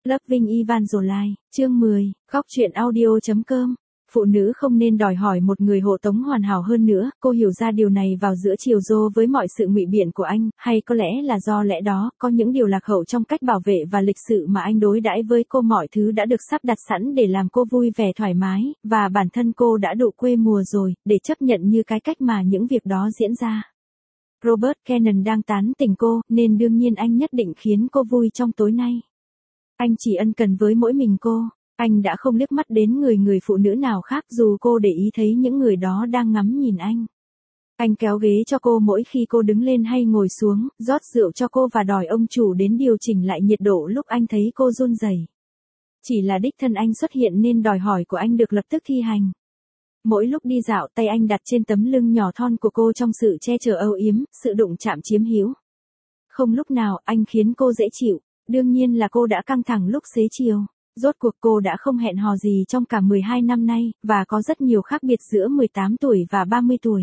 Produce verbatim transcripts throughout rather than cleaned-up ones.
Loving Evangeline, chương mười, góc truyện audio chấm com. Phụ nữ không nên đòi hỏi một người hộ tống hoàn hảo hơn nữa, cô hiểu ra điều này vào giữa chiều dô với mọi sự ngụy biện của anh, hay có lẽ là do lẽ đó, có những điều lạc hậu trong cách bảo vệ và lịch sự mà anh đối đãi với cô, mọi thứ đã được sắp đặt sẵn để làm cô vui vẻ thoải mái, và bản thân cô đã đủ quê mùa rồi, để chấp nhận như cái cách mà những việc đó diễn ra. Robert Cannon đang tán tỉnh cô, nên đương nhiên anh nhất định khiến cô vui trong tối nay. Anh chỉ ân cần với mỗi mình cô. Anh đã không liếc mắt đến người người phụ nữ nào khác dù cô để ý thấy những người đó đang ngắm nhìn anh. Anh kéo ghế cho cô mỗi khi cô đứng lên hay ngồi xuống, rót rượu cho cô và đòi ông chủ đến điều chỉnh lại nhiệt độ lúc anh thấy cô run rẩy. Chỉ là đích thân anh xuất hiện nên đòi hỏi của anh được lập tức thi hành. Mỗi lúc đi dạo, tay anh đặt trên tấm lưng nhỏ thon của cô trong sự che chở âu yếm, sự đụng chạm chiếm hữu. Không lúc nào anh khiến cô dễ chịu, đương nhiên là cô đã căng thẳng lúc xế chiều. Rốt cuộc cô đã không hẹn hò gì trong cả mười hai năm nay, và có rất nhiều khác biệt giữa mười tám tuổi và ba mươi tuổi.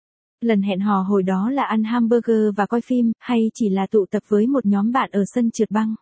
Lần hẹn hò hồi đó là ăn hamburger và coi phim, hay chỉ là tụ tập với một nhóm bạn ở sân trượt băng.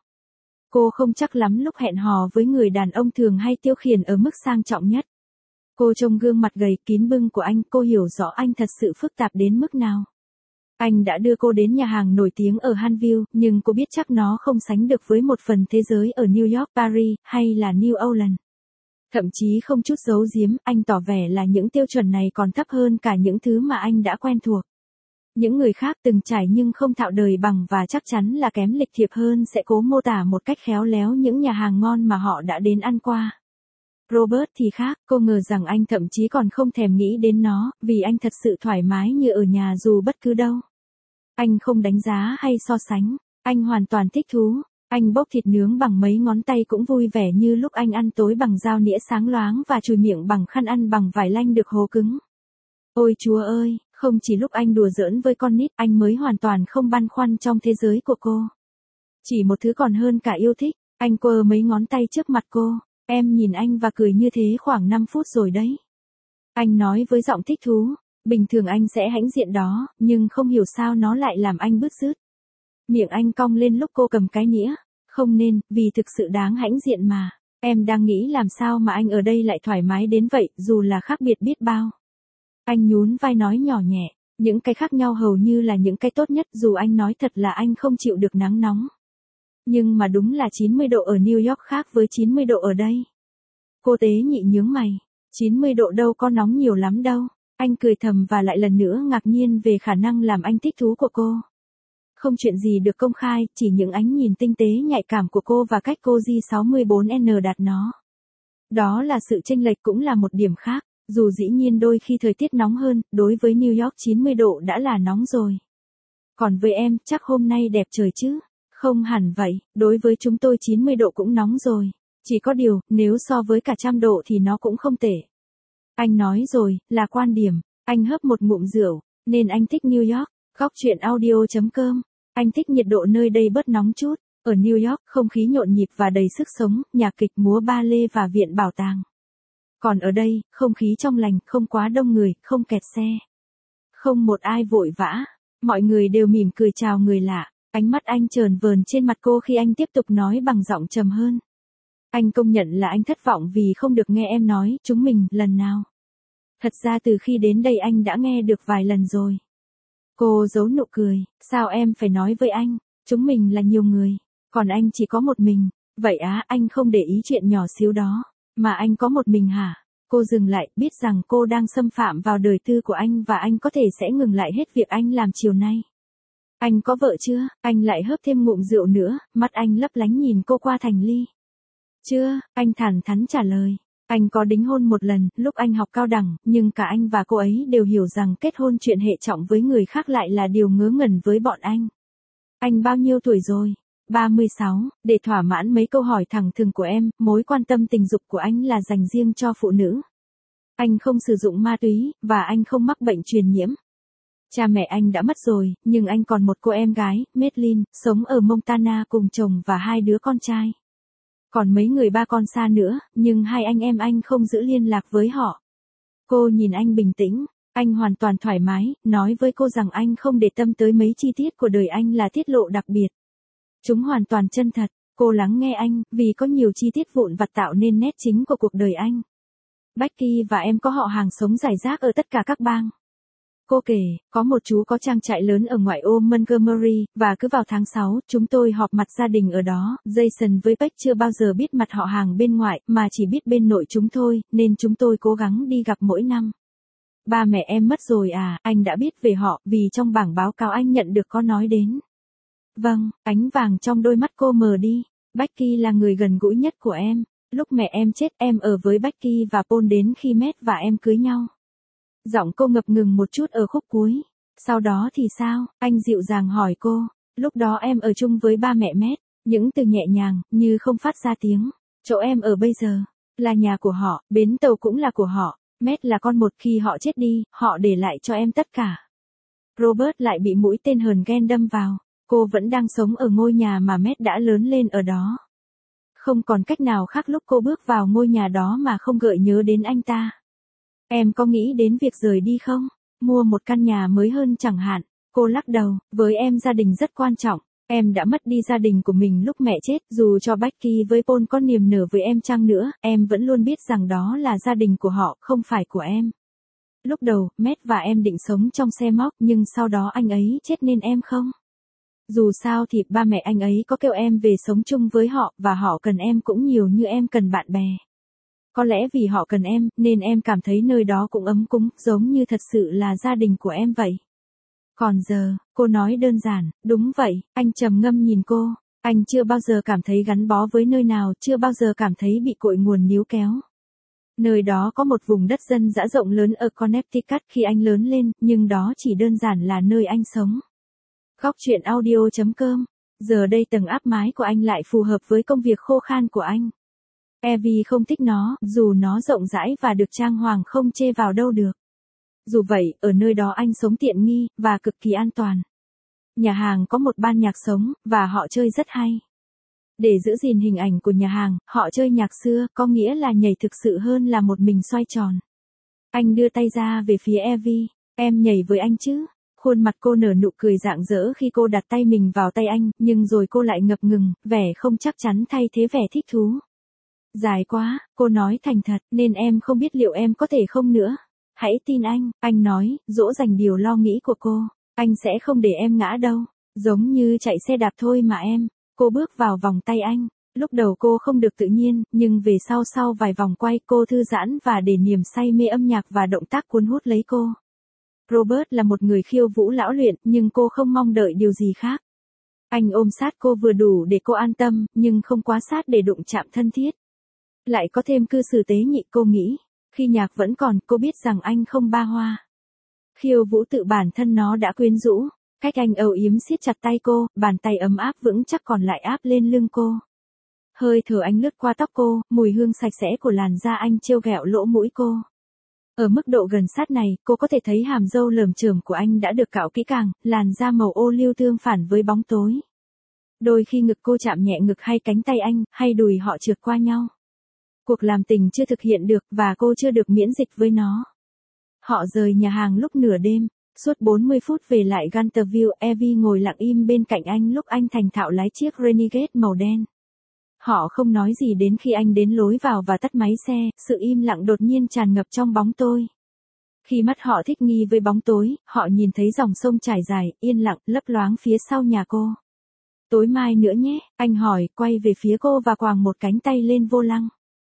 Cô không chắc lắm lúc hẹn hò với người đàn ông thường hay tiêu khiển ở mức sang trọng nhất. Cô trông gương mặt gầy kín bưng của anh, cô hiểu rõ anh thật sự phức tạp đến mức nào. Anh đã đưa cô đến nhà hàng nổi tiếng ở Hanville, nhưng cô biết chắc nó không sánh được với một phần thế giới ở New York, Paris, hay là New Orleans. Thậm chí không chút giấu giếm, anh tỏ vẻ là những tiêu chuẩn này còn thấp hơn cả những thứ mà anh đã quen thuộc. Những người khác từng trải nhưng không thạo đời bằng và chắc chắn là kém lịch thiệp hơn sẽ cố mô tả một cách khéo léo những nhà hàng ngon mà họ đã đến ăn qua. Robert thì khác, cô ngờ rằng anh thậm chí còn không thèm nghĩ đến nó, vì anh thật sự thoải mái như ở nhà dù bất cứ đâu. Anh không đánh giá hay so sánh, anh hoàn toàn thích thú. Anh bốc thịt nướng bằng mấy ngón tay cũng vui vẻ như lúc anh ăn tối bằng dao nĩa sáng loáng và chùi miệng bằng khăn ăn bằng vải lanh được hố cứng. Ôi Chúa ơi, không chỉ lúc anh đùa giỡn với con nít anh mới hoàn toàn không băn khoăn trong thế giới của cô. Chỉ một thứ còn hơn cả yêu thích, anh quơ mấy ngón tay trước mặt cô. Em nhìn anh và cười như thế khoảng năm phút rồi đấy. Anh nói với giọng thích thú. Bình thường anh sẽ hãnh diện đó, nhưng không hiểu sao nó lại làm anh bứt rứt. Miệng anh cong lên lúc cô cầm cái nĩa. Không nên, vì thực sự đáng hãnh diện mà. Em đang nghĩ làm sao mà anh ở đây lại thoải mái đến vậy, dù là khác biệt biết bao. Anh nhún vai nói nhỏ nhẹ, những cái khác nhau hầu như là những cái tốt nhất, dù anh nói thật là anh không chịu được nắng nóng. Nhưng mà đúng là chín mươi độ ở New York khác với chín mươi độ ở đây. Cô tế nhị nhướng mày, chín mươi độ đâu có nóng nhiều lắm đâu. Anh cười thầm và lại lần nữa ngạc nhiên về khả năng làm anh thích thú của cô. Không chuyện gì được công khai, chỉ những ánh nhìn tinh tế nhạy cảm của cô và cách cô G sáu mươi bốn N đặt nó. Đó là sự chênh lệch cũng là một điểm khác, dù dĩ nhiên đôi khi thời tiết nóng hơn, đối với New York chín mươi độ đã là nóng rồi. Còn với em, chắc hôm nay đẹp trời chứ? Không hẳn vậy, đối với chúng tôi chín mươi độ cũng nóng rồi. Chỉ có điều, nếu so với cả trăm độ thì nó cũng không tệ. Anh nói rồi, là quan điểm. Anh hớp một ngụm rượu, nên anh thích New York. Góc truyện audio chấm com. Anh thích nhiệt độ nơi đây bớt nóng chút. Ở New York, không khí nhộn nhịp và đầy sức sống, nhạc kịch, múa ba lê và viện bảo tàng. Còn ở đây, không khí trong lành, không quá đông người, không kẹt xe. Không một ai vội vã. Mọi người đều mỉm cười chào người lạ. Ánh mắt anh chờn vờn trên mặt cô khi anh tiếp tục nói bằng giọng trầm hơn. Anh công nhận là anh thất vọng vì không được nghe em nói chúng mình lần nào. Thật ra từ khi đến đây anh đã nghe được vài lần rồi. Cô giấu nụ cười, sao em phải nói với anh, chúng mình là nhiều người, còn anh chỉ có một mình. Vậy á, anh không để ý chuyện nhỏ xíu đó, mà anh có một mình hả? Cô dừng lại, biết rằng cô đang xâm phạm vào đời tư của anh và anh có thể sẽ ngừng lại hết việc anh làm chiều nay. Anh có vợ chưa? Anh lại hớp thêm ngụm rượu nữa, mắt anh lấp lánh nhìn cô qua thành ly. Chưa, anh thẳng thắn trả lời. Anh có đính hôn một lần, lúc anh học cao đẳng, nhưng cả anh và cô ấy đều hiểu rằng kết hôn chuyện hệ trọng với người khác lại là điều ngớ ngẩn với bọn anh. Anh bao nhiêu tuổi rồi? ba mươi sáu, để thỏa mãn mấy câu hỏi thẳng thừng của em, mối quan tâm tình dục của anh là dành riêng cho phụ nữ. Anh không sử dụng ma túy, và anh không mắc bệnh truyền nhiễm. Cha mẹ anh đã mất rồi, nhưng anh còn một cô em gái, Madeline, sống ở Montana cùng chồng và hai đứa con trai. Còn mấy người ba con xa nữa, nhưng hai anh em anh không giữ liên lạc với họ. Cô nhìn anh bình tĩnh, anh hoàn toàn thoải mái, nói với cô rằng anh không để tâm tới mấy chi tiết của đời anh là tiết lộ đặc biệt. Chúng hoàn toàn chân thật. Cô lắng nghe anh, vì có nhiều chi tiết vụn vặt tạo nên nét chính của cuộc đời anh. Becky và em có họ hàng sống rải rác ở tất cả các bang. Cô kể, có một chú có trang trại lớn ở ngoại ô Montgomery, và cứ vào tháng sáu, chúng tôi họp mặt gia đình ở đó. Jason với Beck chưa bao giờ biết mặt họ hàng bên ngoại, mà chỉ biết bên nội chúng thôi, nên chúng tôi cố gắng đi gặp mỗi năm. Ba mẹ em mất rồi à, anh đã biết về họ, vì trong bảng báo cáo anh nhận được có nói đến. Vâng, ánh vàng trong đôi mắt cô mờ đi. Becky là người gần gũi nhất của em. Lúc mẹ em chết, em ở với Becky và Paul đến khi Matt và em cưới nhau. Giọng cô ngập ngừng một chút ở khúc cuối. Sau đó thì sao? Anh dịu dàng hỏi cô. Lúc đó em ở chung với ba mẹ Matt. Những từ nhẹ nhàng, như không phát ra tiếng. Chỗ em ở bây giờ, là nhà của họ, bến tàu cũng là của họ. Matt là con một, khi họ chết đi, họ để lại cho em tất cả. Robert lại bị mũi tên hờn ghen đâm vào. Cô vẫn đang sống ở ngôi nhà mà Matt đã lớn lên ở đó. Không còn cách nào khác lúc cô bước vào ngôi nhà đó mà không gợi nhớ đến anh ta. Em có nghĩ đến việc rời đi không? Mua một căn nhà mới hơn chẳng hạn. Cô lắc đầu, với em gia đình rất quan trọng. Em đã mất đi gia đình của mình lúc mẹ chết, dù cho Becky với Paul có niềm nở với em chăng nữa, em vẫn luôn biết rằng đó là gia đình của họ, không phải của em. Lúc đầu, Matt và em định sống trong xe móc, nhưng sau đó anh ấy chết nên em không. Dù sao thì ba mẹ anh ấy có kêu em về sống chung với họ, và họ cần em cũng nhiều như em cần bạn bè. Có lẽ vì họ cần em, nên em cảm thấy nơi đó cũng ấm cúng, giống như thật sự là gia đình của em vậy. Còn giờ, cô nói đơn giản, đúng vậy, anh trầm ngâm nhìn cô. Anh chưa bao giờ cảm thấy gắn bó với nơi nào, chưa bao giờ cảm thấy bị cội nguồn níu kéo. Nơi đó có một vùng đất dân dã rộng lớn ở Connecticut khi anh lớn lên, nhưng đó chỉ đơn giản là nơi anh sống. Góc truyện audio chấm com. Giờ đây tầng áp mái của anh lại phù hợp với công việc khô khan của anh. Evie không thích nó, dù nó rộng rãi và được trang hoàng không chê vào đâu được. Dù vậy, ở nơi đó anh sống tiện nghi, và cực kỳ an toàn. Nhà hàng có một ban nhạc sống, và họ chơi rất hay. Để giữ gìn hình ảnh của nhà hàng, họ chơi nhạc xưa, có nghĩa là nhảy thực sự hơn là một mình xoay tròn. Anh đưa tay ra về phía Evie, em nhảy với anh chứ? Khuôn mặt cô nở nụ cười rạng rỡ khi cô đặt tay mình vào tay anh, nhưng rồi cô lại ngập ngừng, vẻ không chắc chắn thay thế vẻ thích thú. Dài quá, cô nói thành thật, nên em không biết liệu em có thể không nữa. Hãy tin anh, anh nói, dỗ dành điều lo nghĩ của cô. Anh sẽ không để em ngã đâu. Giống như chạy xe đạp thôi mà em. Cô bước vào vòng tay anh. Lúc đầu cô không được tự nhiên, nhưng về sau sau vài vòng quay cô thư giãn và để niềm say mê âm nhạc và động tác cuốn hút lấy cô. Robert là một người khiêu vũ lão luyện, nhưng cô không mong đợi điều gì khác. Anh ôm sát cô vừa đủ để cô an tâm, nhưng không quá sát để đụng chạm thân thiết. Lại có thêm cư xử tế nhị, cô nghĩ. Khi nhạc vẫn còn, cô biết rằng anh không ba hoa. Khiêu vũ tự bản thân nó đã quyến rũ. Cách anh âu yếm siết chặt tay cô, bàn tay ấm áp vững chắc còn lại áp lên lưng cô. Hơi thở anh lướt qua tóc cô, mùi hương sạch sẽ của làn da anh trêu ghẹo lỗ mũi cô. Ở mức độ gần sát này, cô có thể thấy hàm râu lởm chởm của anh đã được cạo kỹ càng, làn da màu ô liu tương phản với bóng tối. Đôi khi ngực cô chạm nhẹ ngực hay cánh tay anh, hay đùi họ trượt qua nhau. Cuộc làm tình chưa thực hiện được, và cô chưa được miễn dịch với nó. Họ rời nhà hàng lúc nửa đêm. Suốt bốn mươi phút về lại Gunterville, Evie ngồi lặng im bên cạnh anh lúc anh thành thạo lái chiếc Renegade màu đen. Họ không nói gì đến khi anh đến lối vào và tắt máy xe, sự im lặng đột nhiên tràn ngập trong bóng tối. Khi mắt họ thích nghi với bóng tối, họ nhìn thấy dòng sông trải dài, yên lặng, lấp loáng phía sau nhà cô. Tối mai nữa nhé, anh hỏi, quay về phía cô và quàng một cánh tay lên vô lăng.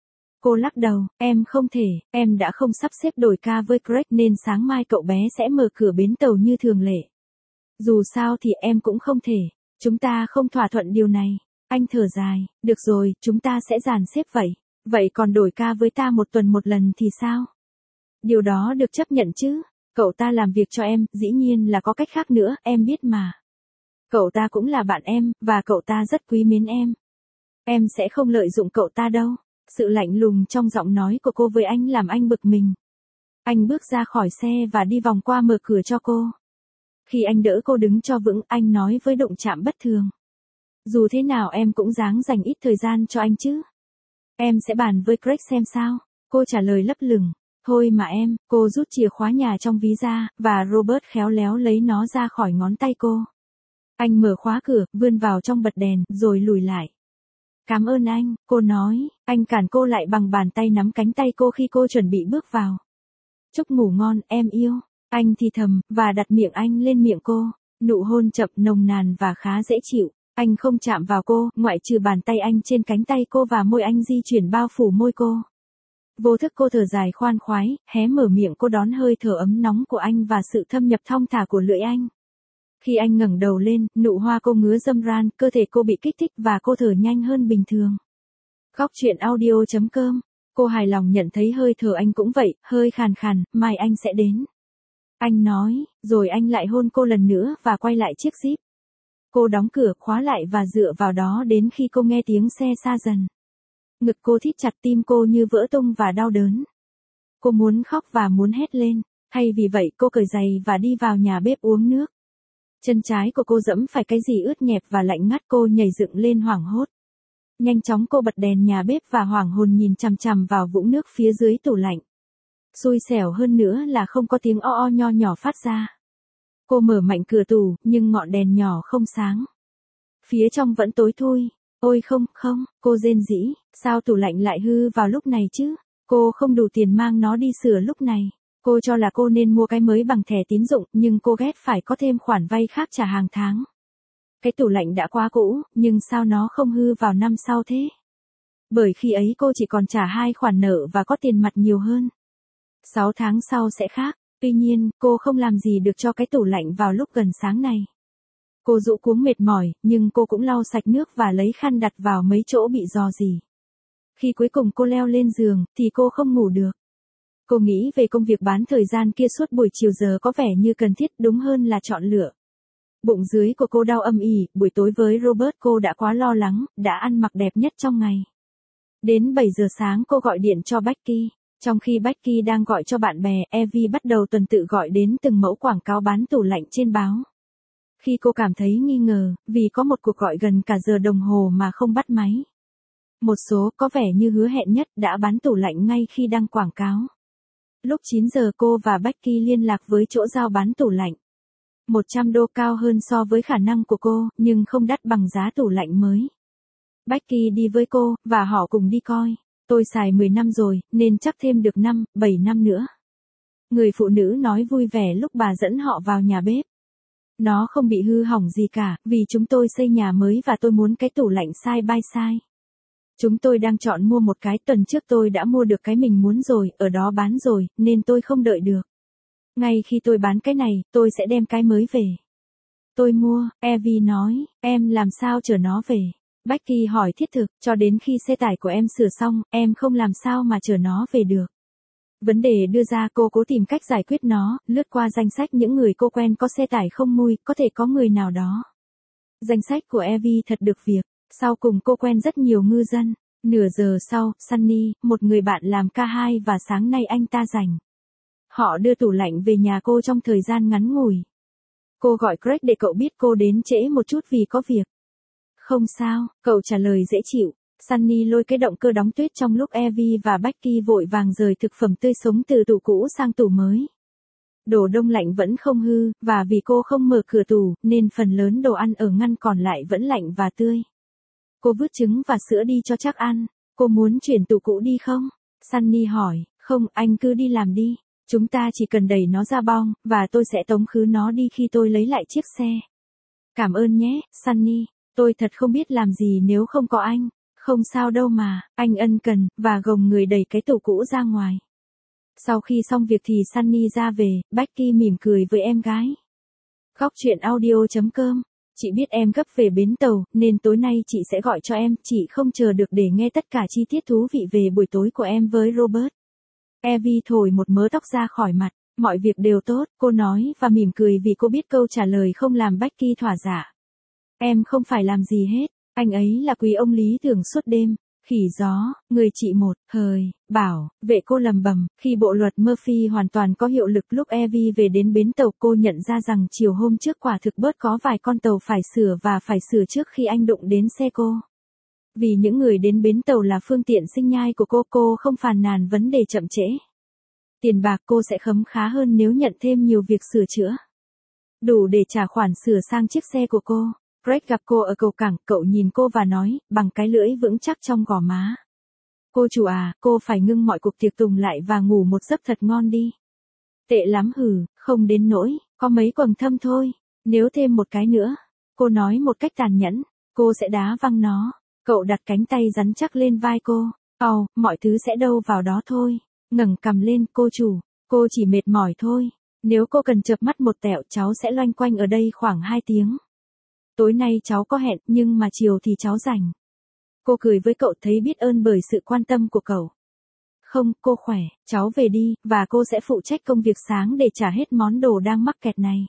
Cô lắc đầu, em không thể, em đã không sắp xếp đổi ca với Greg nên sáng mai cậu bé sẽ mở cửa bến tàu như thường lệ. Dù sao thì em cũng không thể, chúng ta không thỏa thuận điều này. Anh thở dài, được rồi, chúng ta sẽ dàn xếp vậy. Vậy còn đổi ca với ta một tuần một lần thì sao? Điều đó được chấp nhận chứ, cậu ta làm việc cho em, dĩ nhiên là có cách khác nữa, em biết mà. Cậu ta cũng là bạn em, và cậu ta rất quý mến em. Em sẽ không lợi dụng cậu ta đâu. Sự lạnh lùng trong giọng nói của cô với anh làm anh bực mình. Anh bước ra khỏi xe và đi vòng qua mở cửa cho cô. Khi anh đỡ cô đứng cho vững, anh nói với động chạm bất thường. Dù thế nào em cũng ráng dành ít thời gian cho anh chứ. Em sẽ bàn với Greg xem sao. Cô trả lời lấp lửng. Thôi mà em, cô rút chìa khóa nhà trong ví ra, và Robert khéo léo lấy nó ra khỏi ngón tay cô. Anh mở khóa cửa, vươn vào trong bật đèn, rồi lùi lại. Cảm ơn anh, cô nói, anh cản cô lại bằng bàn tay nắm cánh tay cô khi cô chuẩn bị bước vào. Chúc ngủ ngon, em yêu. Anh thì thầm, và đặt miệng anh lên miệng cô. Nụ hôn chậm nồng nàn và khá dễ chịu. Anh không chạm vào cô, ngoại trừ bàn tay anh trên cánh tay cô và môi anh di chuyển bao phủ môi cô. Vô thức cô thở dài khoan khoái, hé mở miệng cô đón hơi thở ấm nóng của anh và sự thâm nhập thong thả của lưỡi anh. Khi anh ngẩng đầu lên, nụ hoa cô ngứa râm ran, cơ thể cô bị kích thích và cô thở nhanh hơn bình thường. Góc truyện audio chấm com. Cô hài lòng nhận thấy hơi thở anh cũng vậy, hơi khàn khàn, mai anh sẽ đến. Anh nói, rồi anh lại hôn cô lần nữa và quay lại chiếc Jeep. Cô đóng cửa, khóa lại và dựa vào đó đến khi cô nghe tiếng xe xa dần. Ngực cô thít chặt, tim cô như vỡ tung và đau đớn. Cô muốn khóc và muốn hét lên. Thay vì vậy cô cởi giày và đi vào nhà bếp uống nước. Chân trái của cô dẫm phải cái gì ướt nhẹp và lạnh ngắt, cô nhảy dựng lên hoảng hốt. Nhanh chóng cô bật đèn nhà bếp và hoảng hồn nhìn chằm chằm vào vũng nước phía dưới tủ lạnh. Xui xẻo hơn nữa là không có tiếng o o nho nhỏ phát ra. Cô mở mạnh cửa tủ, nhưng ngọn đèn nhỏ không sáng. Phía trong vẫn tối thui. Ôi không, không, cô rên rỉ, sao tủ lạnh lại hư vào lúc này chứ? Cô không đủ tiền mang nó đi sửa lúc này. Cô cho là cô nên mua cái mới bằng thẻ tín dụng, nhưng cô ghét phải có thêm khoản vay khác trả hàng tháng. Cái tủ lạnh đã quá cũ, nhưng sao nó không hư vào năm sau thế? Bởi khi ấy cô chỉ còn trả hai khoản nợ và có tiền mặt nhiều hơn. Sáu tháng sau sẽ khác, tuy nhiên, cô không làm gì được cho cái tủ lạnh vào lúc gần sáng này. Cô rũ cuống mệt mỏi, nhưng cô cũng lau sạch nước và lấy khăn đặt vào mấy chỗ bị rò rỉ. Khi cuối cùng cô leo lên giường, thì cô không ngủ được. Cô nghĩ về công việc bán thời gian kia suốt buổi chiều giờ có vẻ như cần thiết, đúng hơn là chọn lựa. Bụng dưới của cô đau âm ỉ, buổi tối với Robert cô đã quá lo lắng, đã ăn mặc đẹp nhất trong ngày. Đến bảy giờ sáng cô gọi điện cho Becky. Trong khi Becky đang gọi cho bạn bè, Evie bắt đầu tuần tự gọi đến từng mẫu quảng cáo bán tủ lạnh trên báo. Khi cô cảm thấy nghi ngờ, vì có một cuộc gọi gần cả giờ đồng hồ mà không bắt máy. Một số, có vẻ như hứa hẹn nhất, đã bán tủ lạnh ngay khi đăng quảng cáo. Lúc chín giờ cô và Becky liên lạc với chỗ giao bán tủ lạnh. một trăm đô cao hơn so với khả năng của cô, nhưng không đắt bằng giá tủ lạnh mới. Becky đi với cô, và họ cùng đi coi. Tôi xài mười năm rồi, nên chắc thêm được năm, bảy năm nữa. Người phụ nữ nói vui vẻ lúc bà dẫn họ vào nhà bếp. Nó không bị hư hỏng gì cả, vì chúng tôi xây nhà mới và tôi muốn cái tủ lạnh side by side. Chúng tôi đang chọn mua một cái, tuần trước tôi đã mua được cái mình muốn rồi, ở đó bán rồi, nên tôi không đợi được. Ngay khi tôi bán cái này, tôi sẽ đem cái mới về. Tôi mua, Evie nói, em làm sao chở nó về? Becky hỏi thiết thực, cho đến khi xe tải của em sửa xong, em không làm sao mà chở nó về được. Vấn đề đưa ra, cô cố tìm cách giải quyết nó, lướt qua danh sách những người cô quen có xe tải không mui, có thể có người nào đó. Danh sách của Evie thật được việc, sau cùng cô quen rất nhiều ngư dân. Nửa giờ sau, Sunny, một người bạn làm ca hai và sáng nay anh ta rảnh. Họ đưa tủ lạnh về nhà cô trong thời gian ngắn ngủi. Cô gọi Craig để cậu biết cô đến trễ một chút vì có việc. Không sao, cậu trả lời dễ chịu. Sunny lôi cái động cơ đóng tuyết trong lúc Evie và Becky vội vàng rời thực phẩm tươi sống từ tủ cũ sang tủ mới. Đồ đông lạnh vẫn không hư, và vì cô không mở cửa tủ, nên phần lớn đồ ăn ở ngăn còn lại vẫn lạnh và tươi. Cô vứt trứng và sữa đi cho chắc ăn. Cô muốn chuyển tủ cũ đi không? Sunny hỏi. Không, anh cứ đi làm đi. Chúng ta chỉ cần đẩy nó ra bong, và tôi sẽ tống khứ nó đi khi tôi lấy lại chiếc xe. Cảm ơn nhé, Sunny. Tôi thật không biết làm gì nếu không có anh. Không sao đâu mà, anh ân cần, và gồng người đẩy cái tủ cũ ra ngoài. Sau khi xong việc thì Sunny ra về, Becky mỉm cười với em gái. Góc truyện audio chấm com. Chị biết em gấp về bến tàu, nên tối nay chị sẽ gọi cho em, chị không chờ được để nghe tất cả chi tiết thú vị về buổi tối của em với Robert. Evie thổi một mớ tóc ra khỏi mặt, mọi việc đều tốt, cô nói và mỉm cười vì cô biết câu trả lời không làm Becky thỏa dạ. Em không phải làm gì hết, anh ấy là quý ông lý tưởng suốt đêm. Khỉ gió, người chị một, hời, bảo, vệ cô lầm bầm, khi bộ luật Murphy hoàn toàn có hiệu lực lúc Evie về đến bến tàu cô nhận ra rằng chiều hôm trước quả thực bớt có vài con tàu phải sửa và phải sửa trước khi anh đụng đến xe cô. Vì những người đến bến tàu là phương tiện sinh nhai của cô, cô không phàn nàn vấn đề chậm trễ. Tiền bạc cô sẽ khấm khá hơn nếu nhận thêm nhiều việc sửa chữa. Đủ để trả khoản sửa sang chiếc xe của cô. Greg gặp cô ở cầu cảng, cậu nhìn cô và nói, bằng cái lưỡi vững chắc trong gò má. Cô chủ à, cô phải ngưng mọi cuộc tiệc tùng lại và ngủ một giấc thật ngon đi. Tệ lắm hừ, không đến nỗi, có mấy quầng thâm thôi. Nếu thêm một cái nữa, cô nói một cách tàn nhẫn, cô sẽ đá văng nó. Cậu đặt cánh tay rắn chắc lên vai cô. Ồ, oh, mọi thứ sẽ đâu vào đó thôi. Ngẩng cằm lên, cô chủ, cô chỉ mệt mỏi thôi. Nếu cô cần chợp mắt một tẹo, cháu sẽ loanh quanh ở đây khoảng hai tiếng. Tối nay cháu có hẹn, nhưng mà chiều thì cháu rảnh. Cô cười với cậu, thấy biết ơn bởi sự quan tâm của cậu. Không, cô khỏe, cháu về đi, và cô sẽ phụ trách công việc sáng để trả hết món đồ đang mắc kẹt này.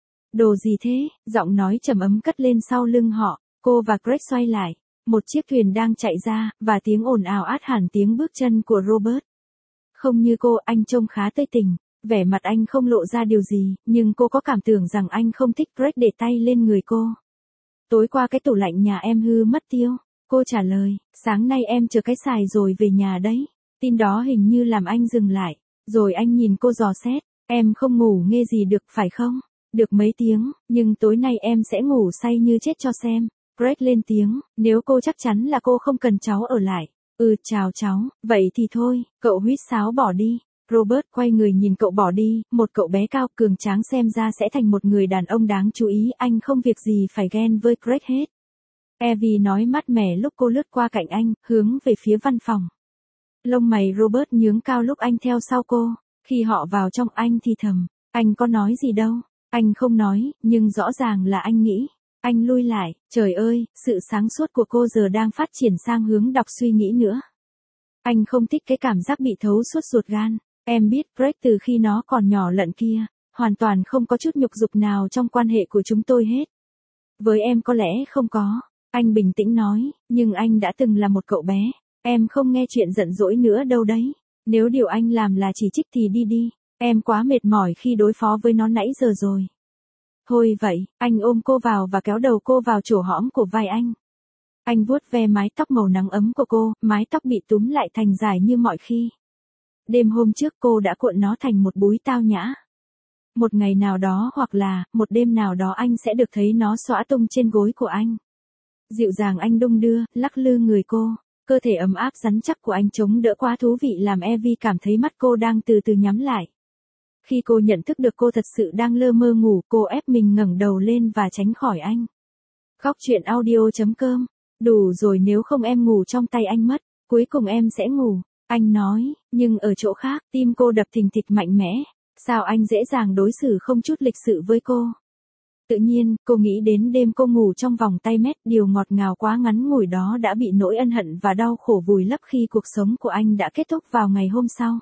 Đồ gì thế? Giọng nói trầm ấm cất lên sau lưng họ. Cô và Greg xoay lại. Một chiếc thuyền đang chạy ra, và tiếng ồn ào át hẳn tiếng bước chân của Robert. Không như cô, anh trông khá tươi tỉnh. Vẻ mặt anh không lộ ra điều gì, nhưng cô có cảm tưởng rằng anh không thích. Greg để tay lên người cô. Tối qua cái tủ lạnh nhà em hư mất tiêu. Cô trả lời, sáng nay em chờ cái xài rồi về nhà đấy. Tin đó hình như làm anh dừng lại. Rồi anh nhìn cô dò xét, em không ngủ nghe gì được phải không? Được mấy tiếng, nhưng tối nay em sẽ ngủ say như chết cho xem. Greg lên tiếng, nếu cô chắc chắn là cô không cần cháu ở lại. Ừ, chào cháu, vậy thì thôi, cậu huýt sáo bỏ đi. Robert quay người nhìn cậu bỏ đi, một cậu bé cao cường tráng xem ra sẽ thành một người đàn ông đáng chú ý. Anh không việc gì phải ghen với Greg hết. Evie nói mát mẻ lúc cô lướt qua cạnh anh, hướng về phía văn phòng. Lông mày Robert nhướng cao lúc anh theo sau cô. Khi họ vào trong, anh thì thầm, anh có nói gì đâu. Anh không nói, nhưng rõ ràng là anh nghĩ. Anh lui lại, trời ơi, sự sáng suốt của cô giờ đang phát triển sang hướng đọc suy nghĩ nữa. Anh không thích cái cảm giác bị thấu suốt ruột gan. Em biết Greg từ khi nó còn nhỏ lận kia, hoàn toàn không có chút nhục dục nào trong quan hệ của chúng tôi hết. Với em có lẽ không có. Anh bình tĩnh nói, nhưng anh đã từng là một cậu bé. Em không nghe chuyện giận dỗi nữa đâu đấy. Nếu điều anh làm là chỉ trích thì đi đi. Em quá mệt mỏi khi đối phó với nó nãy giờ rồi. Thôi vậy, anh ôm cô vào và kéo đầu cô vào chỗ hõm của vai anh. Anh vuốt ve mái tóc màu nắng ấm của cô, mái tóc bị túm lại thành dài như mọi khi. Đêm hôm trước cô đã cuộn nó thành một búi tao nhã. Một ngày nào đó hoặc là, một đêm nào đó anh sẽ được thấy nó xõa tung trên gối của anh. Dịu dàng anh đung đưa, lắc lư người cô. Cơ thể ấm áp rắn chắc của anh chống đỡ quá thú vị làm Evie cảm thấy mắt cô đang từ từ nhắm lại. Khi cô nhận thức được cô thật sự đang lơ mơ ngủ, cô ép mình ngẩng đầu lên và tránh khỏi anh. Khóc chuyện audio chấm com. Đủ rồi, nếu không em ngủ trong tay anh mất. Cuối cùng em sẽ ngủ. Anh nói, nhưng ở chỗ khác, tim cô đập thình thịch mạnh mẽ. Sao anh dễ dàng đối xử không chút lịch sự với cô? Tự nhiên, cô nghĩ đến đêm cô ngủ trong vòng tay mét, điều ngọt ngào quá ngắn ngủi đó đã bị nỗi ân hận và đau khổ vùi lấp khi cuộc sống của anh đã kết thúc vào ngày hôm sau.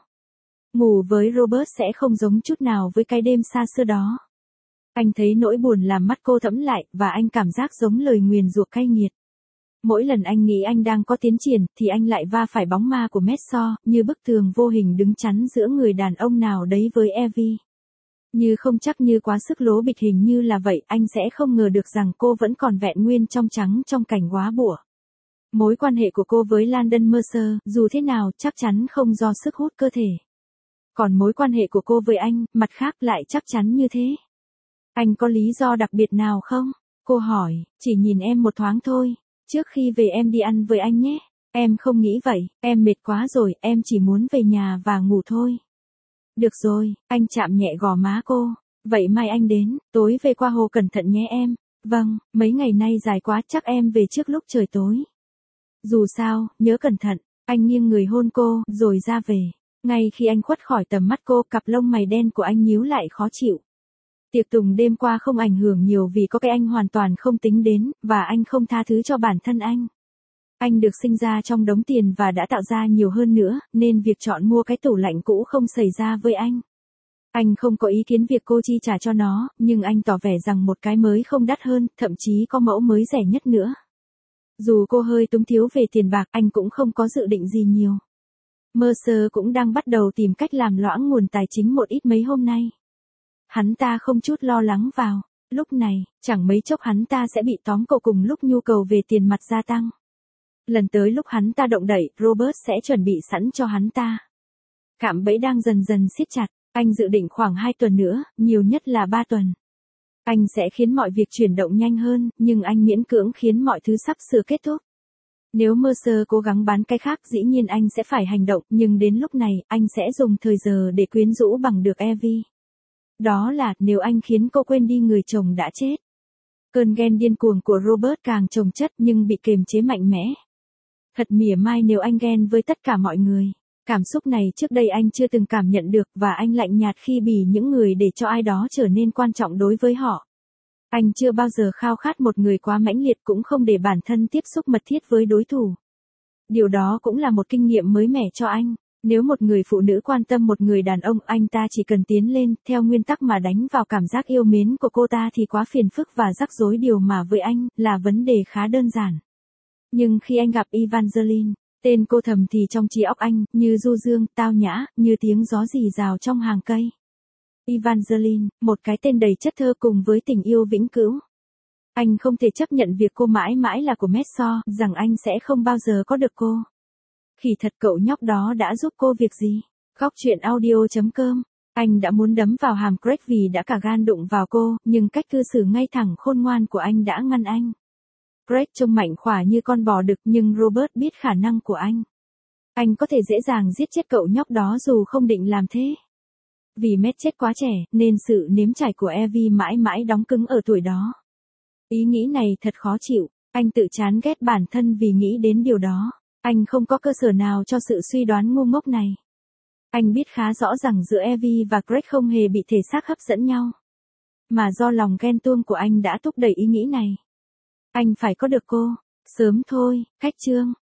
Ngủ với Robert sẽ không giống chút nào với cái đêm xa xưa đó. Anh thấy nỗi buồn làm mắt cô thẫm lại, và anh cảm giác giống lời nguyền rủa cay nghiệt. Mỗi lần anh nghĩ anh đang có tiến triển, thì anh lại va phải bóng ma của Messor, như bức tường vô hình đứng chắn giữa người đàn ông nào đấy với Evie. Như không chắc, như quá sức lố bịch, hình như là vậy. Anh sẽ không ngờ được rằng cô vẫn còn vẹn nguyên trong trắng trong cảnh góa bủa. Mối quan hệ của cô với Landon Mercer, dù thế nào, chắc chắn không do sức hút cơ thể. Còn mối quan hệ của cô với anh, mặt khác lại chắc chắn như thế. Anh có lý do đặc biệt nào không? Cô hỏi, chỉ nhìn em một thoáng thôi. Trước khi về em đi ăn với anh nhé. Em không nghĩ vậy, em mệt quá rồi, em chỉ muốn về nhà và ngủ thôi. Được rồi, anh chạm nhẹ gò má cô. Vậy mai anh đến, tối về qua hồ cẩn thận nhé em. Vâng, mấy ngày nay dài quá, chắc em về trước lúc trời tối. Dù sao, nhớ cẩn thận. Anh nghiêng người hôn cô, rồi ra về. Ngay khi anh khuất khỏi tầm mắt cô, cặp lông mày đen của anh nhíu lại khó chịu. Tiệc tùng đêm qua không ảnh hưởng nhiều vì có cái anh hoàn toàn không tính đến, và anh không tha thứ cho bản thân anh. Anh được sinh ra trong đống tiền và đã tạo ra nhiều hơn nữa, nên việc chọn mua cái tủ lạnh cũ không xảy ra với anh. Anh không có ý kiến việc cô chi trả cho nó, nhưng anh tỏ vẻ rằng một cái mới không đắt hơn, thậm chí có mẫu mới rẻ nhất nữa. Dù cô hơi túng thiếu về tiền bạc, anh cũng không có dự định gì nhiều. Mercer cũng đang bắt đầu tìm cách làm loãng nguồn tài chính một ít mấy hôm nay. Hắn ta không chút lo lắng vào. Lúc này, chẳng mấy chốc hắn ta sẽ bị tóm cổ cùng lúc nhu cầu về tiền mặt gia tăng. Lần tới lúc hắn ta động đậy, Robert sẽ chuẩn bị sẵn cho hắn ta. Cạm bẫy đang dần dần siết chặt. Anh dự định khoảng hai tuần nữa, nhiều nhất là ba tuần. Anh sẽ khiến mọi việc chuyển động nhanh hơn, nhưng anh miễn cưỡng khiến mọi thứ sắp sửa kết thúc. Nếu Mercer cố gắng bán cái khác dĩ nhiên anh sẽ phải hành động, nhưng đến lúc này, anh sẽ dùng thời giờ để quyến rũ bằng được Evie. Đó là, nếu anh khiến cô quên đi người chồng đã chết. Cơn ghen điên cuồng của Robert càng chồng chất nhưng bị kiềm chế mạnh mẽ. Thật mỉa mai nếu anh ghen với tất cả mọi người. Cảm xúc này trước đây anh chưa từng cảm nhận được và anh lạnh nhạt khi bỉ những người để cho ai đó trở nên quan trọng đối với họ. Anh chưa bao giờ khao khát một người quá mãnh liệt cũng không để bản thân tiếp xúc mật thiết với đối thủ. Điều đó cũng là một kinh nghiệm mới mẻ cho anh. Nếu một người phụ nữ quan tâm một người đàn ông, anh ta chỉ cần tiến lên, theo nguyên tắc mà đánh vào cảm giác yêu mến của cô ta thì quá phiền phức và rắc rối, điều mà với anh, là vấn đề khá đơn giản. Nhưng khi anh gặp Evangeline, tên cô thầm thì trong trí óc anh, như du dương, tao nhã, như tiếng gió rì rào trong hàng cây. Evangeline, một cái tên đầy chất thơ cùng với tình yêu vĩnh cửu. Anh không thể chấp nhận việc cô mãi mãi là của Mercer, rằng anh sẽ không bao giờ có được cô. Khỉ thật, cậu nhóc đó đã giúp cô việc gì? Góc chuyện audio chấm com. Anh đã muốn đấm vào hàm Greg vì đã cả gan đụng vào cô, nhưng cách cư xử ngay thẳng khôn ngoan của anh đã ngăn anh. Greg trông mạnh khỏe như con bò đực nhưng Robert biết khả năng của anh. Anh có thể dễ dàng giết chết cậu nhóc đó dù không định làm thế. Vì Matt chết quá trẻ, nên sự nếm trải của Evie mãi mãi đóng cứng ở tuổi đó. Ý nghĩ này thật khó chịu, anh tự chán ghét bản thân vì nghĩ đến điều đó. Anh không có cơ sở nào cho sự suy đoán ngu ngốc này. Anh biết khá rõ rằng giữa Evie và Greg không hề bị thể xác hấp dẫn nhau. Mà do lòng ghen tuông của anh đã thúc đẩy ý nghĩ này. Anh phải có được cô. Sớm thôi, cách chương.